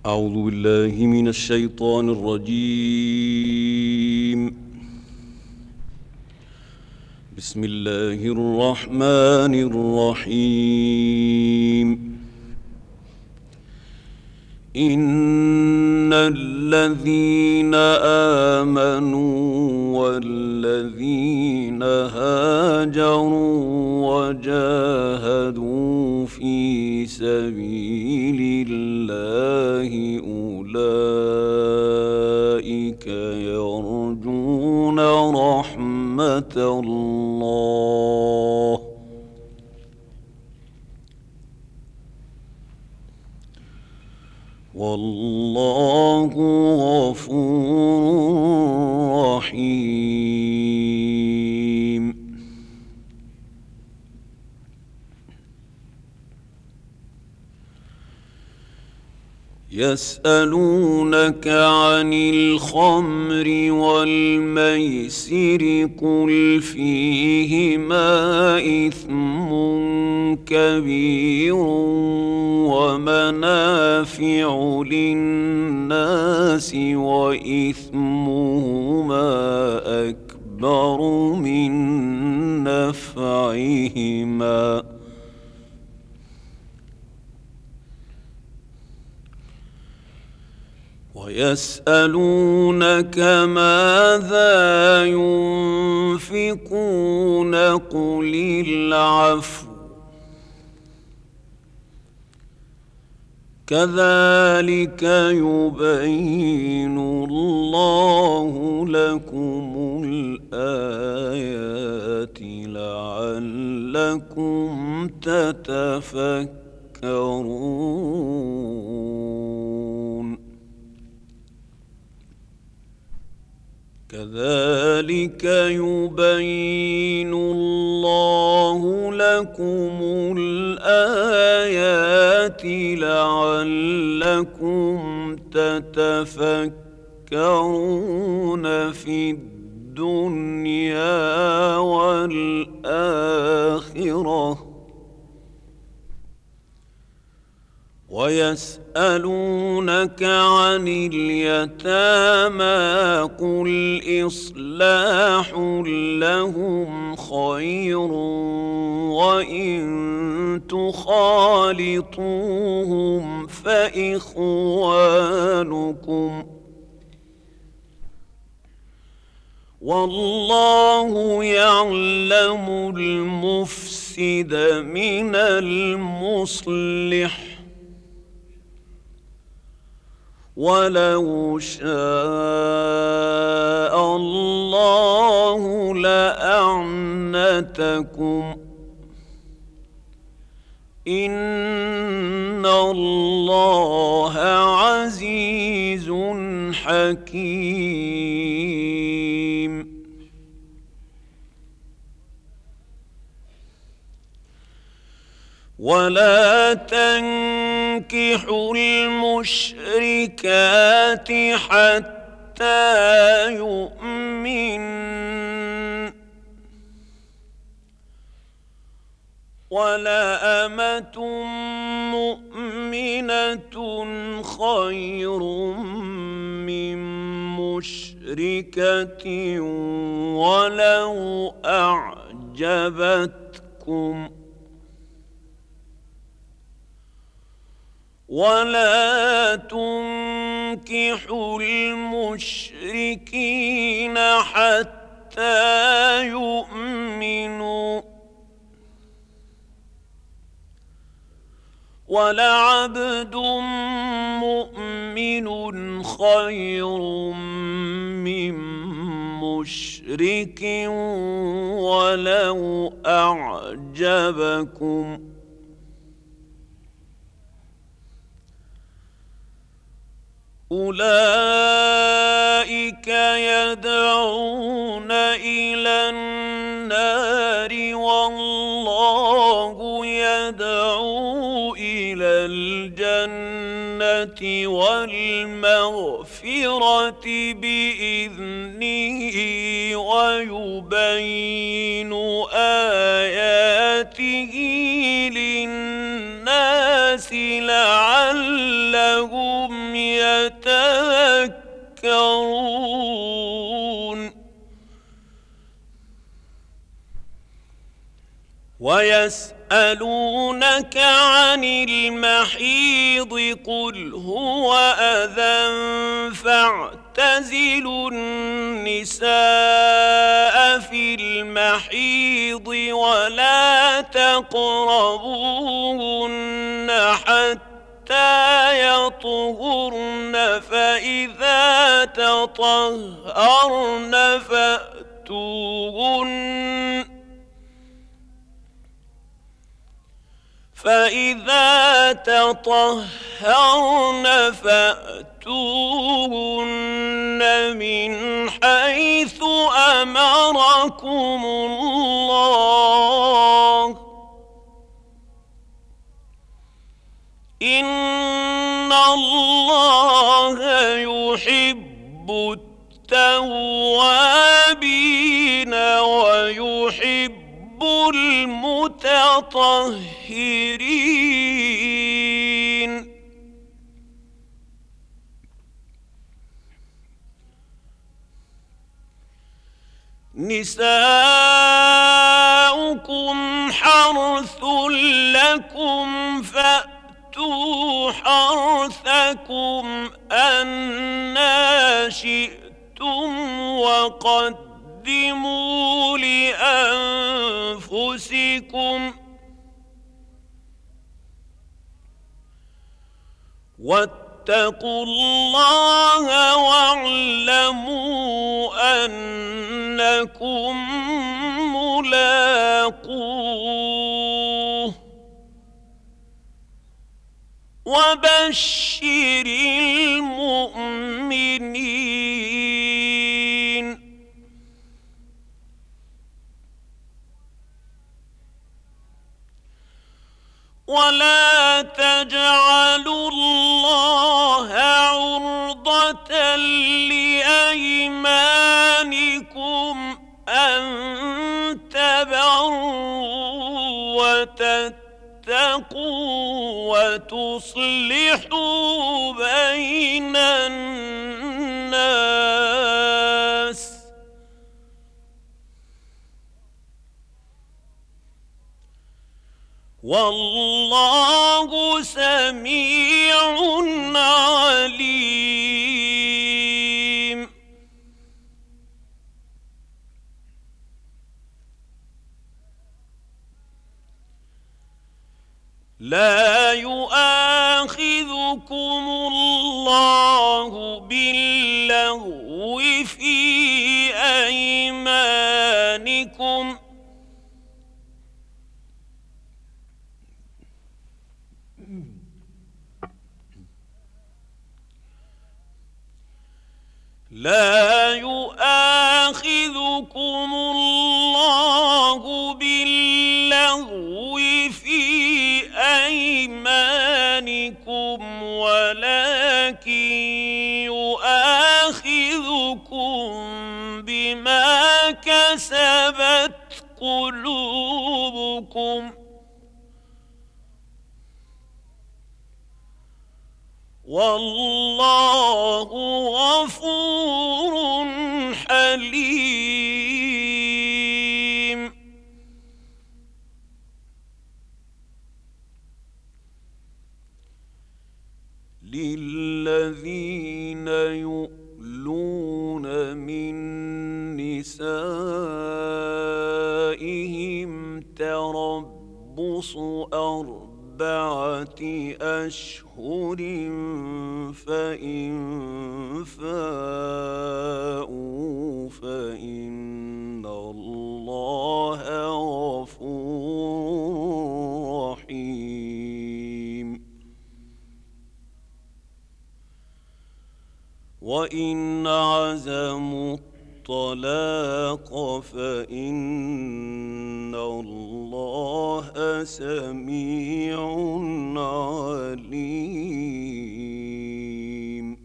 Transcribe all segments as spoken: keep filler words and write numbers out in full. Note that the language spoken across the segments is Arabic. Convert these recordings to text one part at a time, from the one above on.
أعوذ بالله من الشيطان الرجيم. بسم الله الرحمن الرحيم. إن الذين آمنوا والذين هاجروا وجاهدوا في سبيل الله أولئك يرجون رحمة الله والله غفور رحيم. يسألونك عن الخمر والميسر قل فيهما إثم كبير ومنافع للناس وإثمهما أكبر من نفعهما ويسألونك ماذا ينفقون قل العفو كذلك يبين الله لكم الآيات لعلكم تتفكرون. كذلك يبين الله لكم الآيات لعلكم تتفكرون في الدنيا والآخرة. ويسألونك عن اليتامى قل إصلاح لهم خير وإن تخالطوهم فإخوانكم والله يعلم المفسد من المصلح ولو شاء الله لأعنتكم إن الله عزيز حكيم. ولا تنكحوا المشركات حتى يؤمن ولأمة مؤمنة خير من مشركة ولو أعجبتكم ولا تنكحوا المشركين حتى يؤمنوا ولعبد مؤمن خير من مشرك ولو أعجبكم أولئك يدعون إلى النار والله يدعو إلى الجنة والمغفرة بإذنه ويبين آياته للناس لعلهم ويسألونك عن المحيض قل هو أذى فاعتزلوا النساء في المحيض ولا تقربوهن حتى يطهرن فإذا تطهرن فأتوهن فإذا تطهرن فأتوهن من حيث أمركم الله إن الله يحب التوابين ويحب المتطهرين. نساؤكم حرث لكم فأتوا حرثكم أنى شئتم وقدموا لأنفسكم واتقوا الله واعلموا أنكم ملاقوه وبشر المؤمنين. ولا تجعلوا الله عرضة لأيمانكم أن تبروا وتتقوا وتصلحوا بين الناس والله سميع عليم. لا يؤاخذكم الله باللغو في أيمانكم لا يؤاخذكم الله باللغو في أيمانكم ولكن يؤاخذكم بما كسبت قلوبكم والله غفور حليم. للذين يؤلون من نسائهم تربص أربعة أربعة أشهر فإن فاءوا فإن الله غفور رحيم. وإن عزموا الطلاق فإن الله سميع عليم.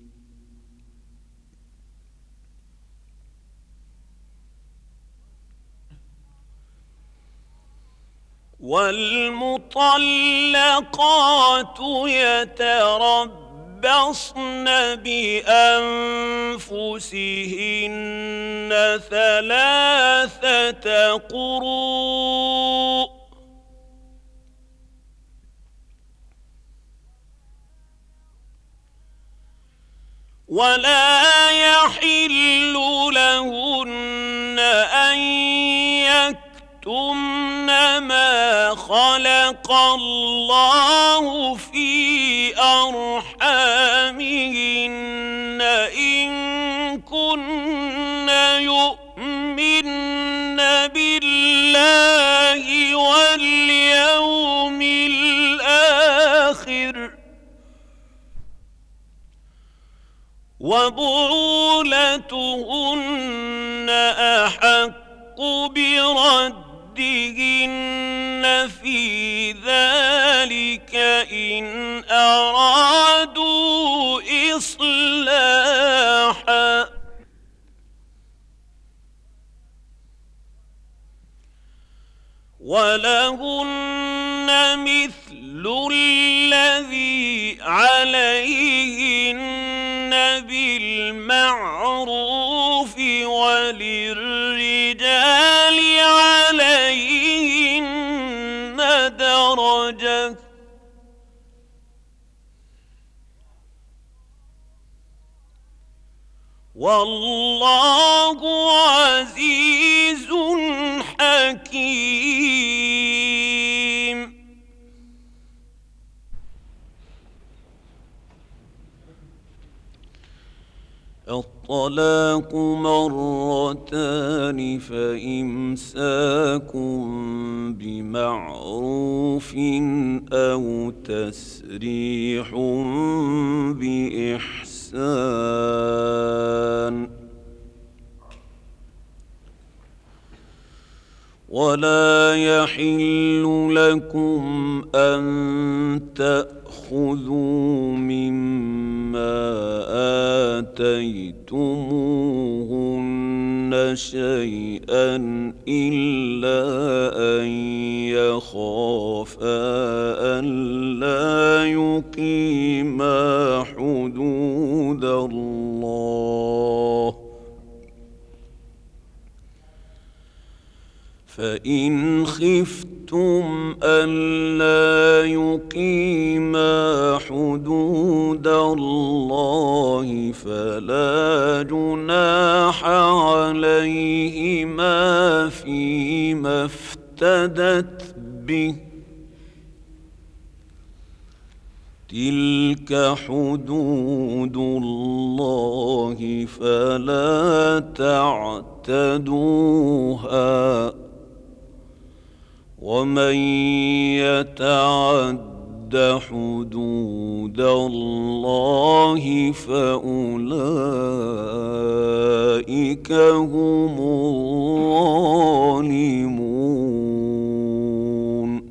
والمطلقات يتربصن بأنفسهن ثلاثة قروء ولا يحل لهن أن يكتمن ما خلق الله في أرحامهن إن كن يؤمن بالله واليوم الآخر وبعولتهن أحق بردهن في ذلك إن أرادوا إصلاحا ولهن مثل الذي عليهن بالمعروف وللرجال عليهن درجة والله عزيز حكيم. الطلاق مرتان فإمساك بمعروف أو تسريح بإحسان ولا يحل لكم أن تأخذوا مما آتيتموهن شيئا إلا أن يخافا ألا يقيما حدود الله فإن خفتم ألا يقيما حدود الله فلا جناح عليهما فيما افتدت به تلك حدود الله فلا تعتدوها ومن يتعد حدود الله فأولئك هم الظالمون.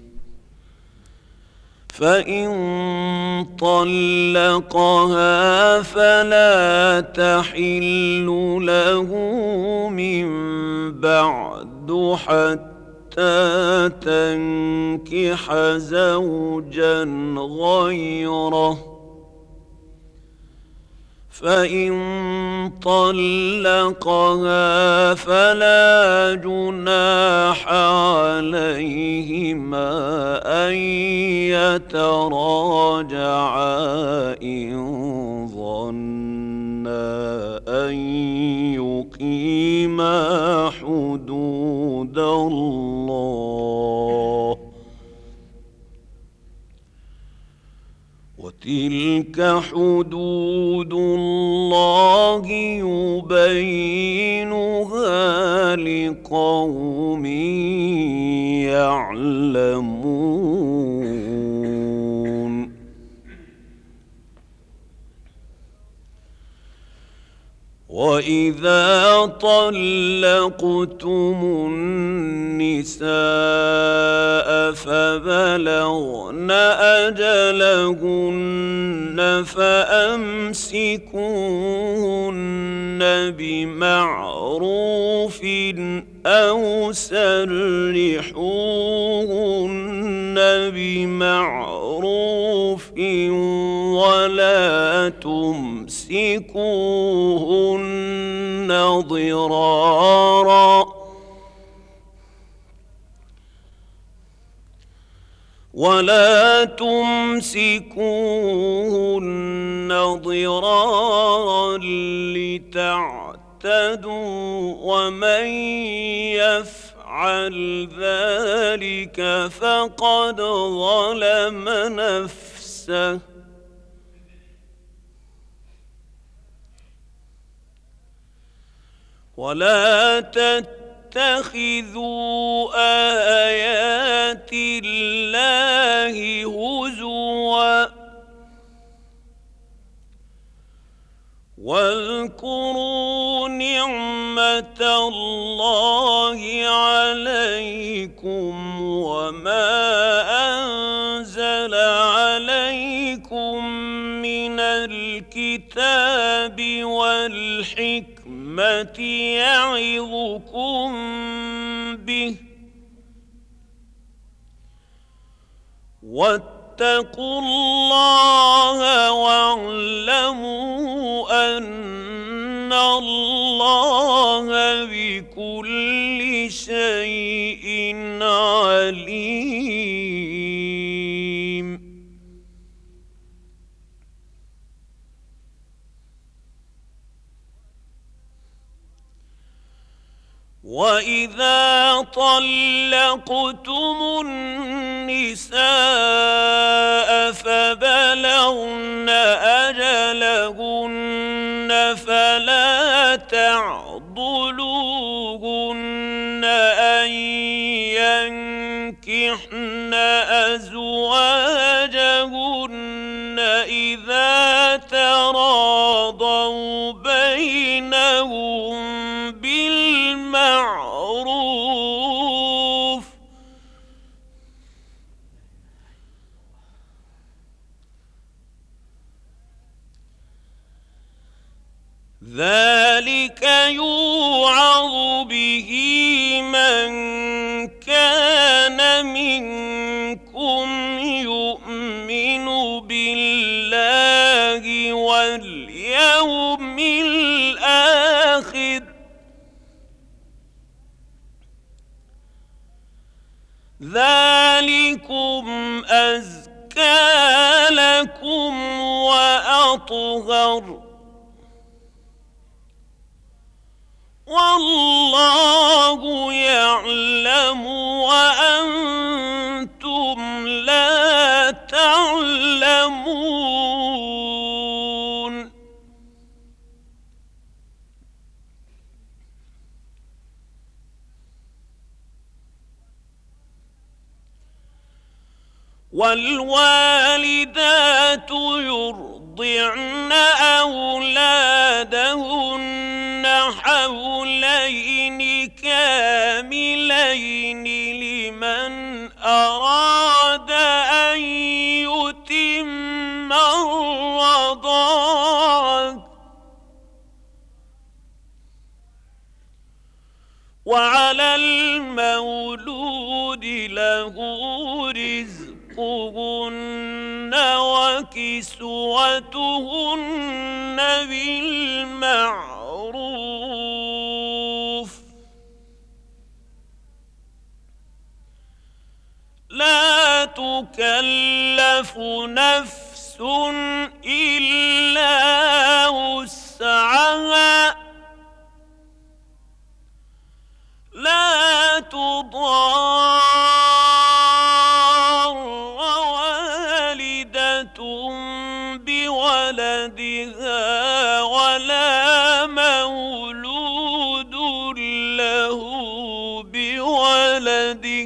فإن طلقها فلا تحل له من بعد حتى تنكح زوجا غيره فإن طلقها فلا جناح عليهما أن يتراجعا إن ظنا أن يقيما حدود الله وتلك حدود الله يبينها لقوم يعلمون. وإذا طلقتم النساء فبلغن أجلهن فأمسكوهن بمعروف أو سرحوهن بمعروف ولا تمسكوهن ضرارا ولا تمسكوهن ضرارا لتعتدوا ومن يفعل ذلك فقد ظلم نفسه ولا تتخذوا آيات الله هزوا واذكروا نعمة الله عليكم وما أنزل عليكم من الكتاب والحكمة يعظكم به واتقوا الله واعلموا أن الله بكل شيء عليم. وإذا طلقتم النساء فبلغن أجلهن فلا تعضلوهن أن ينكحن أزواجهن إذا تراضوا بينهم بالمعروف ذلك يوعظ به من كان منكم يؤمن بالله واليوم الآخر ذلكم أزكى لكم وأطهر والله يعلم وأنتم لا تعلمون. والوالدات يرضعن أولادهن حولين كاملين لمن أراد أن يتم الرضاعة وعلى المولود له رزقهن وكسوتهن بالمعروف لا تكلف نفس إلا وسعها لا تضار والدة بولدها ولا مولود له بولده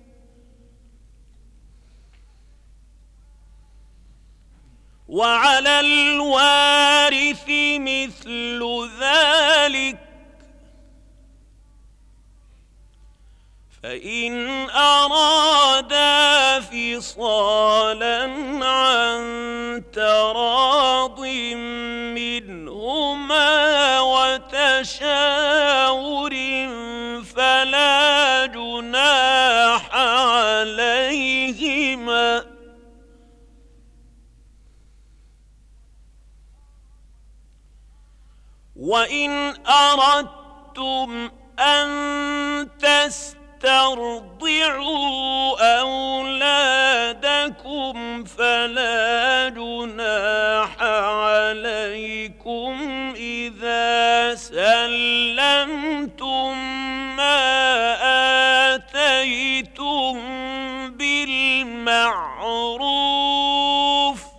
وعلى الوارث مثل ذلك فإن أرادا فصالا عن تراض منهما وتشاور فلا جناح عليهما وإن أردتم أن تستمتعوا ترضعوا أولادكم فلا جناح عليكم إذا سلمتم ما آتيتم بالمعروف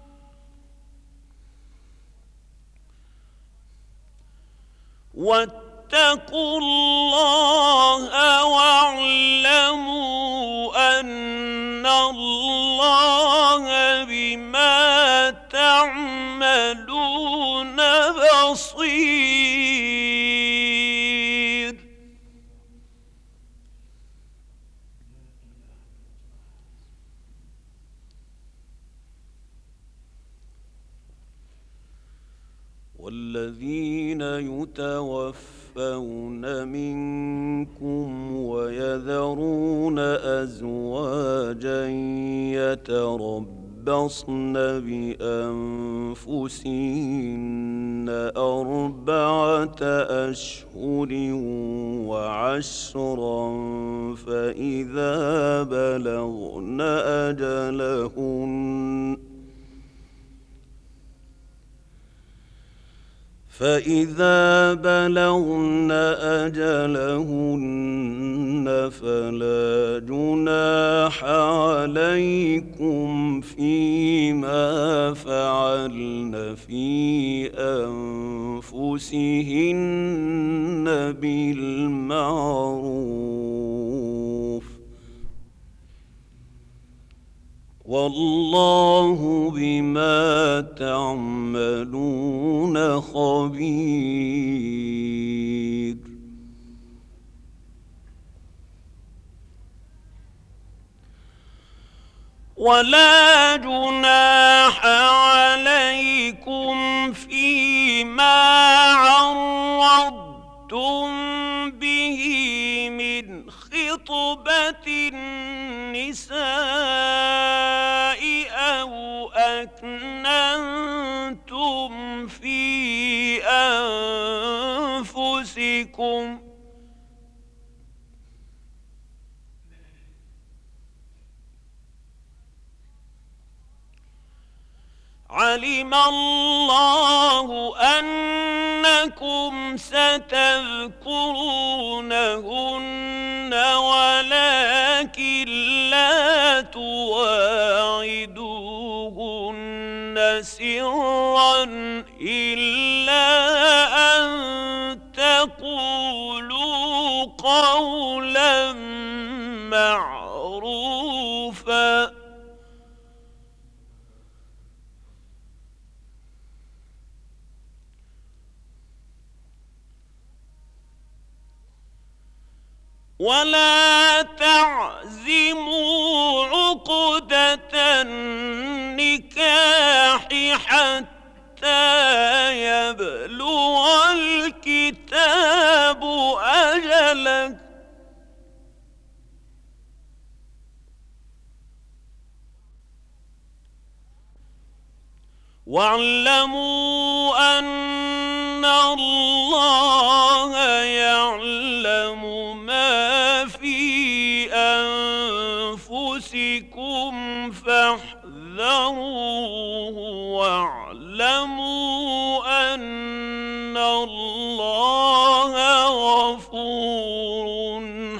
واتقوا الله واعلموا أن الله بما تعملون بصير. والذين يتوفون منكم ويذرون أزواجا يتربصن بأنفسهن أربعة أشهر وعشرا فإذا بلغن أجلهن فإذا بلغن أجلهن فلا جناح عليكم فيما فعلن في أنفسهن بالمعروف والله بما تعملون خبير. ولا جناح عليكم فيما عرضتم به من خطبة النساء أو أكننتم في أنفسكم علم الله أنكم ستذكرونهن ولكن لا تواعدوهن سرا إلا أن تقولوا قولا معروفا ولا تعزموا عقدة النكاح حتى يبلغ الكتاب أجله واعلموا أن الله يعلم ما في أنفسكم فاحذروه واعلموا أن الله غفور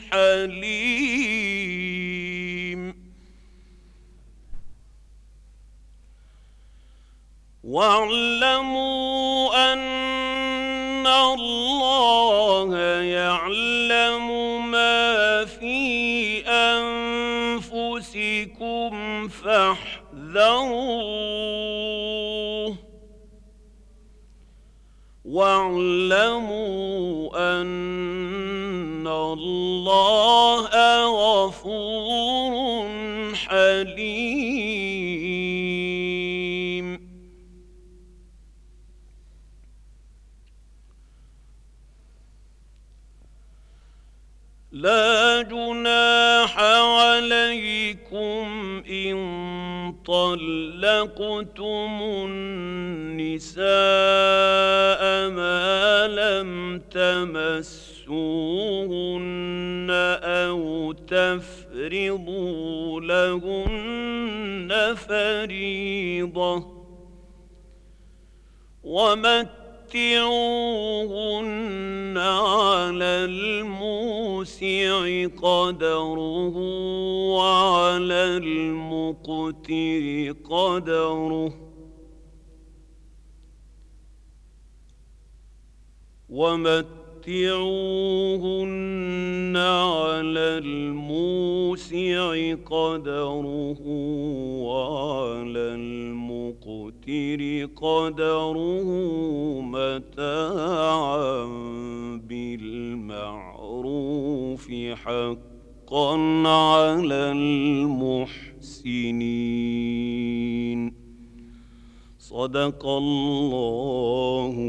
حليم. واعلموا أن الله يعلم ما في أنفسكم فاحذروه واعلموا أن الله غفور حليم. لا جناح عليكم إن طلقتم النساء ما لم تمسوهن تمسوهن أو تفرضوا لهن فريضة ومتعوهن على الموسع قدره وعلى المقتر قدره ومتعوهن على الموسع قدره وعلى المقتر قدره متاعا بالمعروف حقا على المحسنين. صدق الله